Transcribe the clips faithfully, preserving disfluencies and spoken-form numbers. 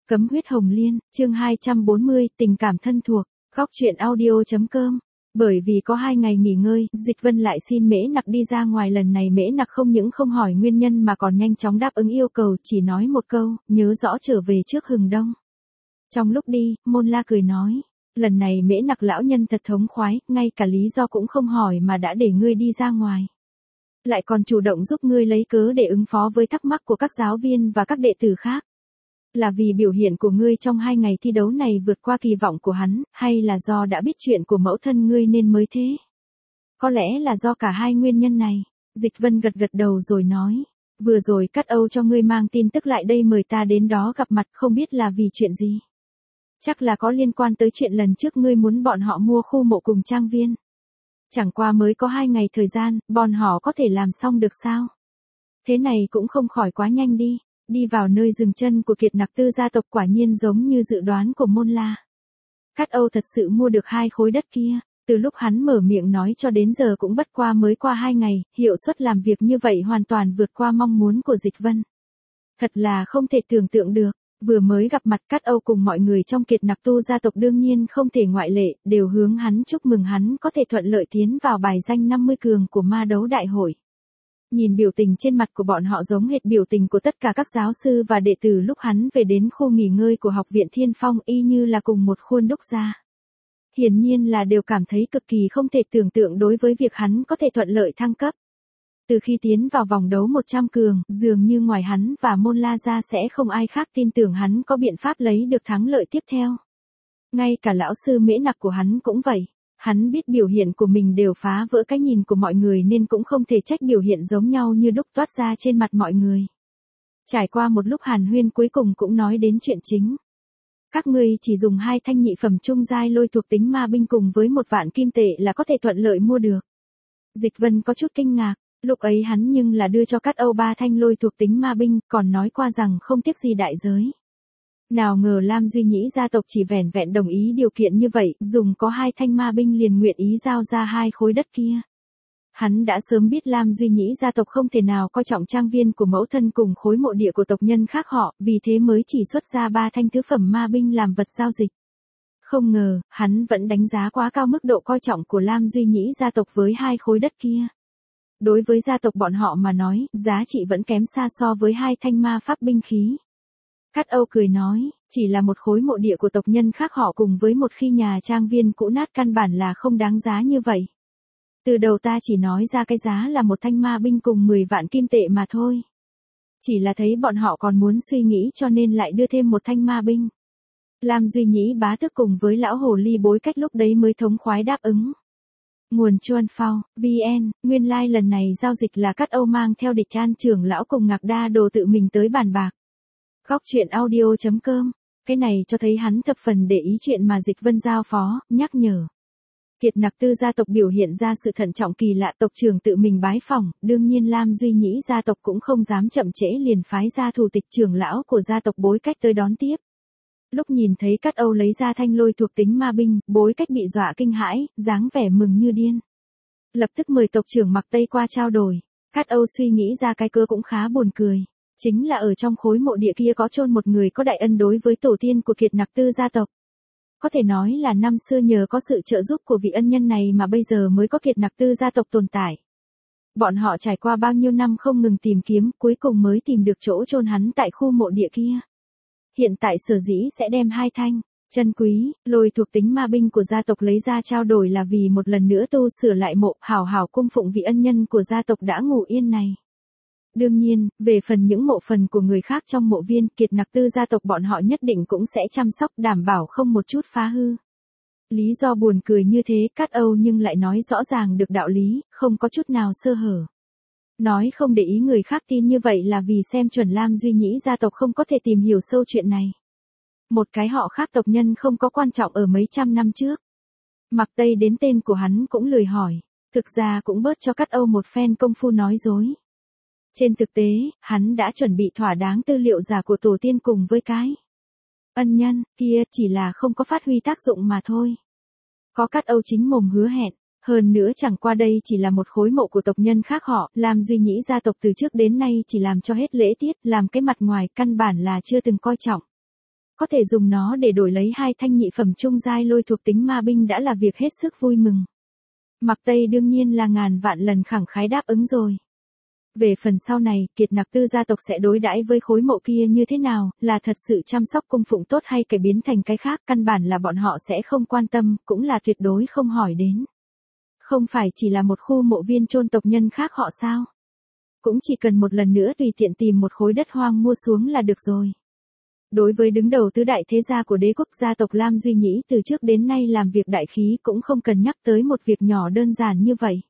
Cấm huyết hồng liên, chương hai trăm bốn mươi, tình cảm thân thuộc, góc truyện audio.com. Bởi vì có hai ngày nghỉ ngơi, Dịch Vân lại xin Mễ Nặc đi ra ngoài. Lần này Mễ Nặc không những không hỏi nguyên nhân mà còn nhanh chóng đáp ứng yêu cầu, chỉ nói một câu, nhớ rõ trở về trước hừng đông. Trong lúc đi, Môn La cười nói, lần này Mễ Nặc lão nhân thật thống khoái, ngay cả lý do cũng không hỏi mà đã để ngươi đi ra ngoài. Lại còn chủ động giúp ngươi lấy cớ để ứng phó với thắc mắc của các giáo viên và các đệ tử khác. Là vì biểu hiện của ngươi trong hai ngày thi đấu này vượt qua kỳ vọng của hắn, hay là do đã biết chuyện của mẫu thân ngươi nên mới thế? Có lẽ là do cả hai nguyên nhân này. Dịch Vân gật gật đầu rồi nói, vừa rồi Cát Âu cho ngươi mang tin tức lại đây mời ta đến đó gặp mặt, không biết là vì chuyện gì. Chắc là có liên quan tới chuyện lần trước ngươi muốn bọn họ mua khu mộ cùng trang viên. Chẳng qua mới có hai ngày thời gian, bọn họ có thể làm xong được sao? Thế này cũng không khỏi quá nhanh đi. Đi vào nơi dừng chân của Kiệt Nặc Tư gia tộc, quả nhiên giống như dự đoán của Môn La. Cát Âu thật sự mua được hai khối đất kia, từ lúc hắn mở miệng nói cho đến giờ cũng bất qua mới qua hai ngày, hiệu suất làm việc như vậy hoàn toàn vượt qua mong muốn của Dịch Vân. Thật là không thể tưởng tượng được, vừa mới gặp mặt Cát Âu cùng mọi người trong Kiệt Nặc Tu gia tộc đương nhiên không thể ngoại lệ, đều hướng hắn chúc mừng hắn có thể thuận lợi tiến vào bài danh năm mươi cường của ma đấu đại hội. Nhìn biểu tình trên mặt của bọn họ giống hệt biểu tình của tất cả các giáo sư và đệ tử lúc hắn về đến khu nghỉ ngơi của học viện Thiên Phong, y như là cùng một khuôn đúc ra. Hiển nhiên là đều cảm thấy cực kỳ không thể tưởng tượng đối với việc hắn có thể thuận lợi thăng cấp. Từ khi tiến vào vòng đấu một trăm cường, dường như ngoài hắn và Môn La ra sẽ không ai khác tin tưởng hắn có biện pháp lấy được thắng lợi tiếp theo. Ngay cả lão sư Mễ Nặc của hắn cũng vậy. Hắn biết biểu hiện của mình đều phá vỡ cái nhìn của mọi người nên cũng không thể trách biểu hiện giống nhau như đúc toát ra trên mặt mọi người. Trải qua một lúc hàn huyên cuối cùng cũng nói đến chuyện chính. Các ngươi chỉ dùng hai thanh nhị phẩm trung giai lôi thuộc tính ma binh cùng với một vạn kim tệ là có thể thuận lợi mua được. Dịch Vân có chút kinh ngạc, lúc ấy hắn nhưng là đưa cho Cát Âu ba thanh lôi thuộc tính ma binh, còn nói qua rằng không tiếc gì đại giới. Nào ngờ Lam Duy Nhĩ gia tộc chỉ vẻn vẹn đồng ý điều kiện như vậy, dùng có hai thanh ma binh liền nguyện ý giao ra hai khối đất kia. Hắn đã sớm biết Lam Duy Nhĩ gia tộc không thể nào coi trọng trang viên của mẫu thân cùng khối mộ địa của tộc nhân khác họ, vì thế mới chỉ xuất ra ba thanh tứ phẩm ma binh làm vật giao dịch. Không ngờ, hắn vẫn đánh giá quá cao mức độ coi trọng của Lam Duy Nhĩ gia tộc với hai khối đất kia. Đối với gia tộc bọn họ mà nói, giá trị vẫn kém xa so với hai thanh ma pháp binh khí. Cát Âu cười nói, chỉ là một khối mộ địa của tộc nhân khác họ cùng với một khi nhà trang viên cũ nát căn bản là không đáng giá như vậy. Từ đầu ta chỉ nói ra cái giá là một thanh ma binh cùng mười vạn kim tệ mà thôi. Chỉ là thấy bọn họ còn muốn suy nghĩ cho nên lại đưa thêm một thanh ma binh. Lam Duy Nhĩ bá tước cùng với lão hồ ly bối cách lúc đấy mới thống khoái đáp ứng. Nguồn Chuan Phao, vê en, nguyên lai like lần này giao dịch là Cát Âu mang theo Địch An trưởng lão cùng Ngạc Đa Đồ tự mình tới bàn bạc. Góc truyện audio.com, cái này cho thấy hắn thập phần để ý chuyện mà Dịch Vân giao phó, nhắc nhở. Kiệt Nặc Tư gia tộc biểu hiện ra sự thận trọng kỳ lạ, tộc trưởng tự mình bái phỏng, đương nhiên Lam Duy Nhĩ gia tộc cũng không dám chậm trễ liền phái ra thủ tịch trưởng lão của gia tộc Bối Cách tới đón tiếp. Lúc nhìn thấy Cát Âu lấy ra thanh lôi thuộc tính ma binh, Bối Cách bị dọa kinh hãi, dáng vẻ mừng như điên. Lập tức mời tộc trưởng Mặc Tây qua trao đổi. Cát Âu suy nghĩ ra cái cớ cũng khá buồn cười. Chính là ở trong khối mộ địa kia có chôn một người có đại ân đối với tổ tiên của Kiệt Nặc Tư gia tộc. Có thể nói là năm xưa nhờ có sự trợ giúp của vị ân nhân này mà bây giờ mới có Kiệt Nặc Tư gia tộc tồn tại. Bọn họ trải qua bao nhiêu năm không ngừng tìm kiếm, cuối cùng mới tìm được chỗ chôn hắn tại khu mộ địa kia. Hiện tại sở dĩ sẽ đem hai thanh chân quý, lôi thuộc tính ma binh của gia tộc lấy ra trao đổi là vì một lần nữa tu sửa lại mộ, hảo hảo cung phụng vị ân nhân của gia tộc đã ngủ yên này. Đương nhiên, về phần những mộ phần của người khác trong mộ viên, Kiệt Nặc Tư gia tộc bọn họ nhất định cũng sẽ chăm sóc đảm bảo không một chút phá hư. Lý do buồn cười như thế Cát Âu nhưng lại nói rõ ràng được đạo lý, không có chút nào sơ hở. Nói không để ý người khác tin như vậy là vì xem chuẩn Lam Duy Nhĩ gia tộc không có thể tìm hiểu sâu chuyện này. Một cái họ khác tộc nhân không có quan trọng ở mấy trăm năm trước. Mặc Tây đến tên của hắn cũng lười hỏi, thực ra cũng bớt cho Cát Âu một phen công phu nói dối. Trên thực tế, hắn đã chuẩn bị thỏa đáng tư liệu giả của tổ tiên cùng với cái ân nhân kia, chỉ là không có phát huy tác dụng mà thôi. Có Cát Âu chính mồm hứa hẹn, hơn nữa chẳng qua đây chỉ là một khối mộ của tộc nhân khác họ, Lam Duy Nhĩ gia tộc từ trước đến nay chỉ làm cho hết lễ tiết, làm cái mặt ngoài căn bản là chưa từng coi trọng. Có thể dùng nó để đổi lấy hai thanh nhị phẩm trung giai lôi thuộc tính ma binh đã là việc hết sức vui mừng. Mạc Tây đương nhiên là ngàn vạn lần khẳng khái đáp ứng rồi. Về phần sau này, Kiệt Nặc Tư gia tộc sẽ đối đãi với khối mộ kia như thế nào, là thật sự chăm sóc cung phụng tốt hay cải biến thành cái khác, căn bản là bọn họ sẽ không quan tâm, cũng là tuyệt đối không hỏi đến. Không phải chỉ là một khu mộ viên chôn tộc nhân khác họ sao? Cũng chỉ cần một lần nữa tùy tiện tìm một khối đất hoang mua xuống là được rồi. Đối với đứng đầu tứ đại thế gia của đế quốc, gia tộc Lam Duy Nhĩ từ trước đến nay làm việc đại khí cũng không cần nhắc tới một việc nhỏ đơn giản như vậy.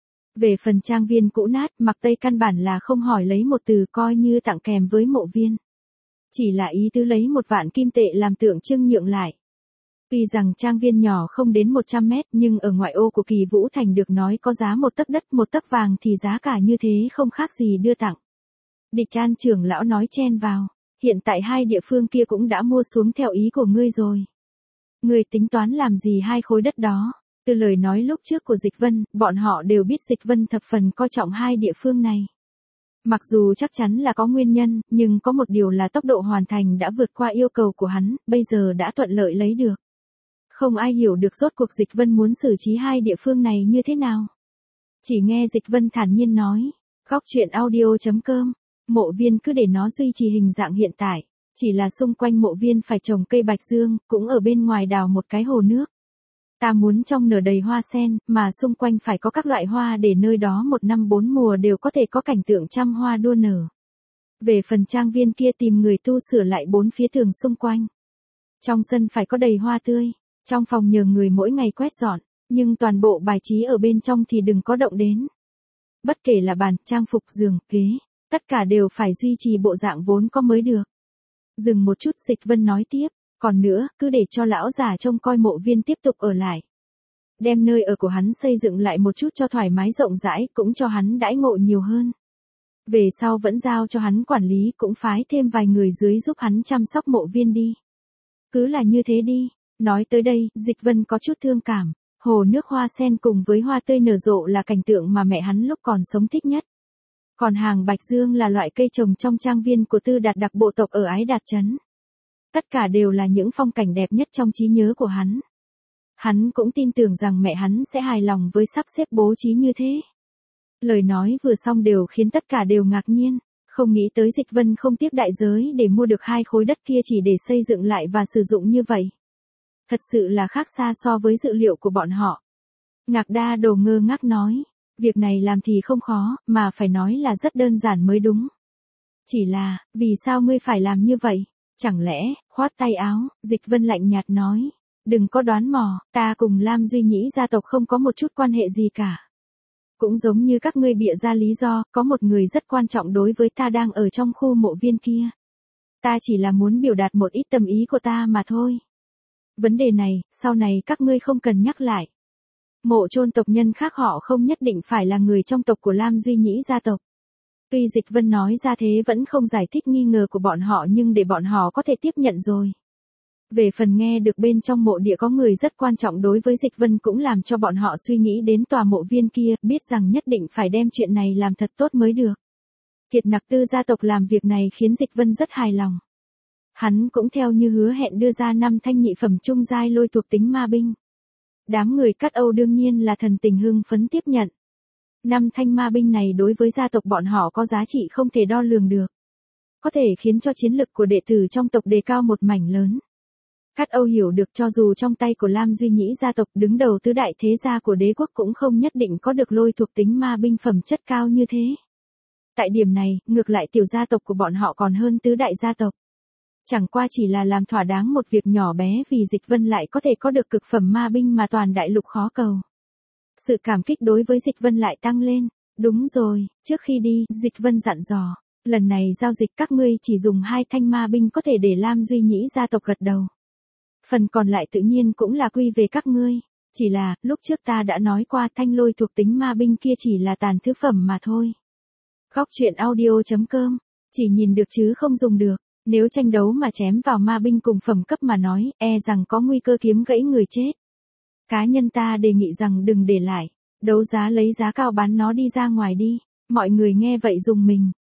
Về phần trang viên cũ nát, Mạc Tây căn bản là không hỏi lấy một từ, coi như tặng kèm với mộ viên. Chỉ là ý tứ lấy một vạn kim tệ làm tượng trưng nhượng lại. Tuy rằng trang viên nhỏ không đến một trăm mét, nhưng ở ngoại ô của Kỳ Vũ Thành được nói có giá một tấc đất một tấc vàng thì giá cả như thế không khác gì đưa tặng. Địch An trưởng lão nói chen vào. Hiện tại hai địa phương kia cũng đã mua xuống theo ý của ngươi rồi. Ngươi tính toán làm gì hai khối đất đó? Từ lời nói lúc trước của Dịch Vân, bọn họ đều biết Dịch Vân thập phần coi trọng hai địa phương này. Mặc dù chắc chắn là có nguyên nhân, nhưng có một điều là tốc độ hoàn thành đã vượt qua yêu cầu của hắn, bây giờ đã thuận lợi lấy được. Không ai hiểu được rốt cuộc Dịch Vân muốn xử trí hai địa phương này như thế nào. Chỉ nghe Dịch Vân thản nhiên nói, góc truyện audio chấm com, mộ viên cứ để nó duy trì hình dạng hiện tại, chỉ là xung quanh mộ viên phải trồng cây bạch dương, cũng ở bên ngoài đào một cái hồ nước. Ta muốn trong nở đầy hoa sen, mà xung quanh phải có các loại hoa để nơi đó một năm bốn mùa đều có thể có cảnh tượng trăm hoa đua nở. Về phần trang viên kia tìm người tu sửa lại bốn phía tường xung quanh. Trong sân phải có đầy hoa tươi, trong phòng nhờ người mỗi ngày quét dọn, nhưng toàn bộ bài trí ở bên trong thì đừng có động đến. Bất kể là bàn, trang phục, giường, ghế, tất cả đều phải duy trì bộ dạng vốn có mới được. Dừng một chút, Dịch Vân nói tiếp. Còn nữa, cứ để cho lão già trông coi mộ viên tiếp tục ở lại. Đem nơi ở của hắn xây dựng lại một chút cho thoải mái rộng rãi, cũng cho hắn đãi ngộ nhiều hơn. Về sau vẫn giao cho hắn quản lý, cũng phái thêm vài người dưới giúp hắn chăm sóc mộ viên đi. Cứ là như thế đi. Nói tới đây, Dịch Vân có chút thương cảm. Hồ nước hoa sen cùng với hoa tươi nở rộ là cảnh tượng mà mẹ hắn lúc còn sống thích nhất. Còn hàng bạch dương là loại cây trồng trong trang viên của Tư Đạt Đặc bộ tộc ở Ái Đạt Trấn. Tất cả đều là những phong cảnh đẹp nhất trong trí nhớ của hắn. Hắn cũng tin tưởng rằng mẹ hắn sẽ hài lòng với sắp xếp bố trí như thế. Lời nói vừa xong đều khiến tất cả đều ngạc nhiên, không nghĩ tới Dịch Vân không tiếc đại giới để mua được hai khối đất kia chỉ để xây dựng lại và sử dụng như vậy. Thật sự là khác xa so với dự liệu của bọn họ. Ngạc Đa Đồ ngơ ngác nói, việc này làm thì không khó, mà phải nói là rất đơn giản mới đúng. Chỉ là, vì sao ngươi phải làm như vậy? Chẳng lẽ, khoát tay áo, Dịch Vân lạnh nhạt nói, đừng có đoán mò, ta cùng Lam Duy Nhĩ gia tộc không có một chút quan hệ gì cả. Cũng giống như các ngươi bịa ra lý do, có một người rất quan trọng đối với ta đang ở trong khu mộ viên kia. Ta chỉ là muốn biểu đạt một ít tâm ý của ta mà thôi. Vấn đề này, sau này các ngươi không cần nhắc lại. Mộ chôn tộc nhân khác họ không nhất định phải là người trong tộc của Lam Duy Nhĩ gia tộc. Tuy Dịch Vân nói ra thế vẫn không giải thích nghi ngờ của bọn họ nhưng để bọn họ có thể tiếp nhận rồi. Về phần nghe được bên trong mộ địa có người rất quan trọng đối với Dịch Vân cũng làm cho bọn họ suy nghĩ đến tòa mộ viên kia, biết rằng nhất định phải đem chuyện này làm thật tốt mới được. Kiệt Nặc Tư gia tộc làm việc này khiến Dịch Vân rất hài lòng. Hắn cũng theo như hứa hẹn đưa ra năm thanh nhị phẩm trung giai lôi thuộc tính ma binh. Đám người Cát Âu đương nhiên là thần tình hưng phấn tiếp nhận. Năm thanh ma binh này đối với gia tộc bọn họ có giá trị không thể đo lường được. Có thể khiến cho chiến lực của đệ tử trong tộc đề cao một mảnh lớn. Cát Âu hiểu được cho dù trong tay của Lam Duy Nhĩ gia tộc đứng đầu tứ đại thế gia của đế quốc cũng không nhất định có được lôi thuộc tính ma binh phẩm chất cao như thế. Tại điểm này, ngược lại tiểu gia tộc của bọn họ còn hơn tứ đại gia tộc. Chẳng qua chỉ là làm thỏa đáng một việc nhỏ bé vì Dịch Vân lại có thể có được cực phẩm ma binh mà toàn đại lục khó cầu. Sự cảm kích đối với Dịch Vân lại tăng lên. Đúng rồi, trước khi đi, Dịch Vân dặn dò, lần này giao dịch các ngươi chỉ dùng hai thanh ma binh có thể để Lam Duy Nhĩ gia tộc gật đầu. Phần còn lại tự nhiên cũng là quy về các ngươi. Chỉ là, lúc trước ta đã nói qua thanh lôi thuộc tính ma binh kia chỉ là tàn thứ phẩm mà thôi. Góc truyện audio chấm com, chỉ nhìn được chứ không dùng được. Nếu tranh đấu mà chém vào ma binh cùng phẩm cấp mà nói, e rằng có nguy cơ kiếm gãy người chết. Cá nhân ta đề nghị rằng đừng để lại, đấu giá lấy giá cao bán nó đi ra ngoài đi. Mọi người nghe vậy dùng mình.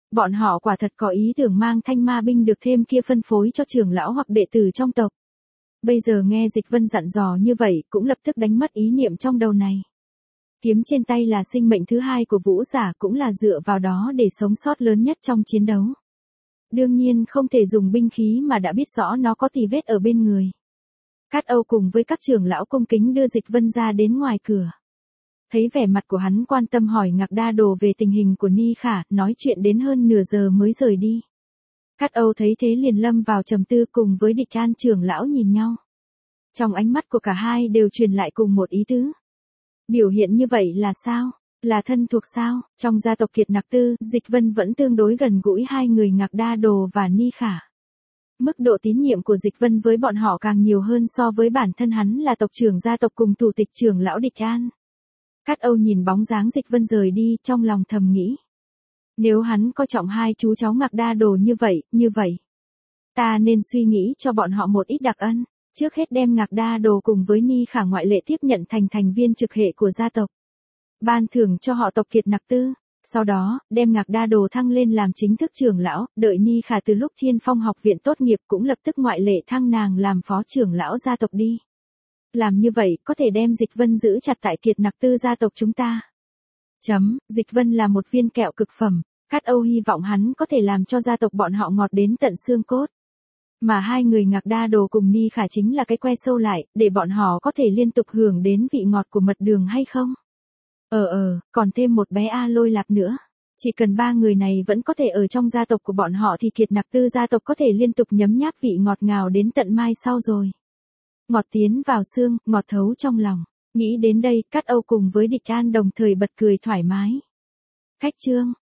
Bọn họ quả thật có ý tưởng mang thanh ma binh được thêm kia phân phối cho trưởng lão hoặc đệ tử trong tộc. Bây giờ nghe Dịch Vân dặn dò như vậy cũng lập tức đánh mất ý niệm trong đầu này. Kiếm trên tay là sinh mệnh thứ hai của vũ giả, cũng là dựa vào đó để sống sót lớn nhất trong chiến đấu. Đương nhiên không thể dùng binh khí mà đã biết rõ nó có tì vết ở bên người. Cát Âu cùng với các trưởng lão cung kính đưa Dịch Vân ra đến ngoài cửa. Thấy vẻ mặt của hắn quan tâm hỏi Ngạc Đa Đồ về tình hình của Ni Khả, nói chuyện đến hơn nửa giờ mới rời đi. Cát Âu thấy thế liền lâm vào trầm tư, cùng với Địch An trưởng lão nhìn nhau. Trong ánh mắt của cả hai đều truyền lại cùng một ý tứ. Biểu hiện như vậy là sao? Là thân thuộc sao? Trong gia tộc Kiệt Nặc Tư, Dịch Vân vẫn tương đối gần gũi hai người Ngạc Đa Đồ và Ni Khả. Mức độ tín nhiệm của Dịch Vân với bọn họ càng nhiều hơn so với bản thân hắn là tộc trưởng gia tộc cùng thủ tịch trưởng lão Địch An. Cát Âu nhìn bóng dáng Dịch Vân rời đi, trong lòng thầm nghĩ. Nếu hắn coi trọng hai chú cháu Ngạc Đa Đồ như vậy, như vậy. Ta nên suy nghĩ cho bọn họ một ít đặc ân, trước hết đem Ngạc Đa Đồ cùng với Ni Khả ngoại lệ tiếp nhận thành thành viên trực hệ của gia tộc. Ban thưởng cho họ tộc Kiệt Nặc Tư, sau đó, đem Ngạc Đa Đồ thăng lên làm chính thức trưởng lão, đợi Ni Khả từ lúc Thiên Phong học viện tốt nghiệp cũng lập tức ngoại lệ thăng nàng làm phó trưởng lão gia tộc đi. Làm như vậy, có thể đem Dịch Vân giữ chặt tại Kiệt Nặc Tư gia tộc chúng ta. Chấm, Dịch Vân là một viên kẹo cực phẩm, Cát Âu hy vọng hắn có thể làm cho gia tộc bọn họ ngọt đến tận xương cốt. Mà hai người Ngạc Đa Đồ cùng Ni Khả chính là cái que sâu lại, để bọn họ có thể liên tục hưởng đến vị ngọt của mật đường hay không? Ờ ờ, còn thêm một bé A Lôi Lạc nữa. Chỉ cần ba người này vẫn có thể ở trong gia tộc của bọn họ thì Kiệt Nặc Tư gia tộc có thể liên tục nhấm nháp vị ngọt ngào đến tận mai sau rồi. Ngọt tiến vào xương, ngọt thấu trong lòng. Nghĩ đến đây, Cát Âu cùng với Địch An đồng thời bật cười thoải mái. Khách trương,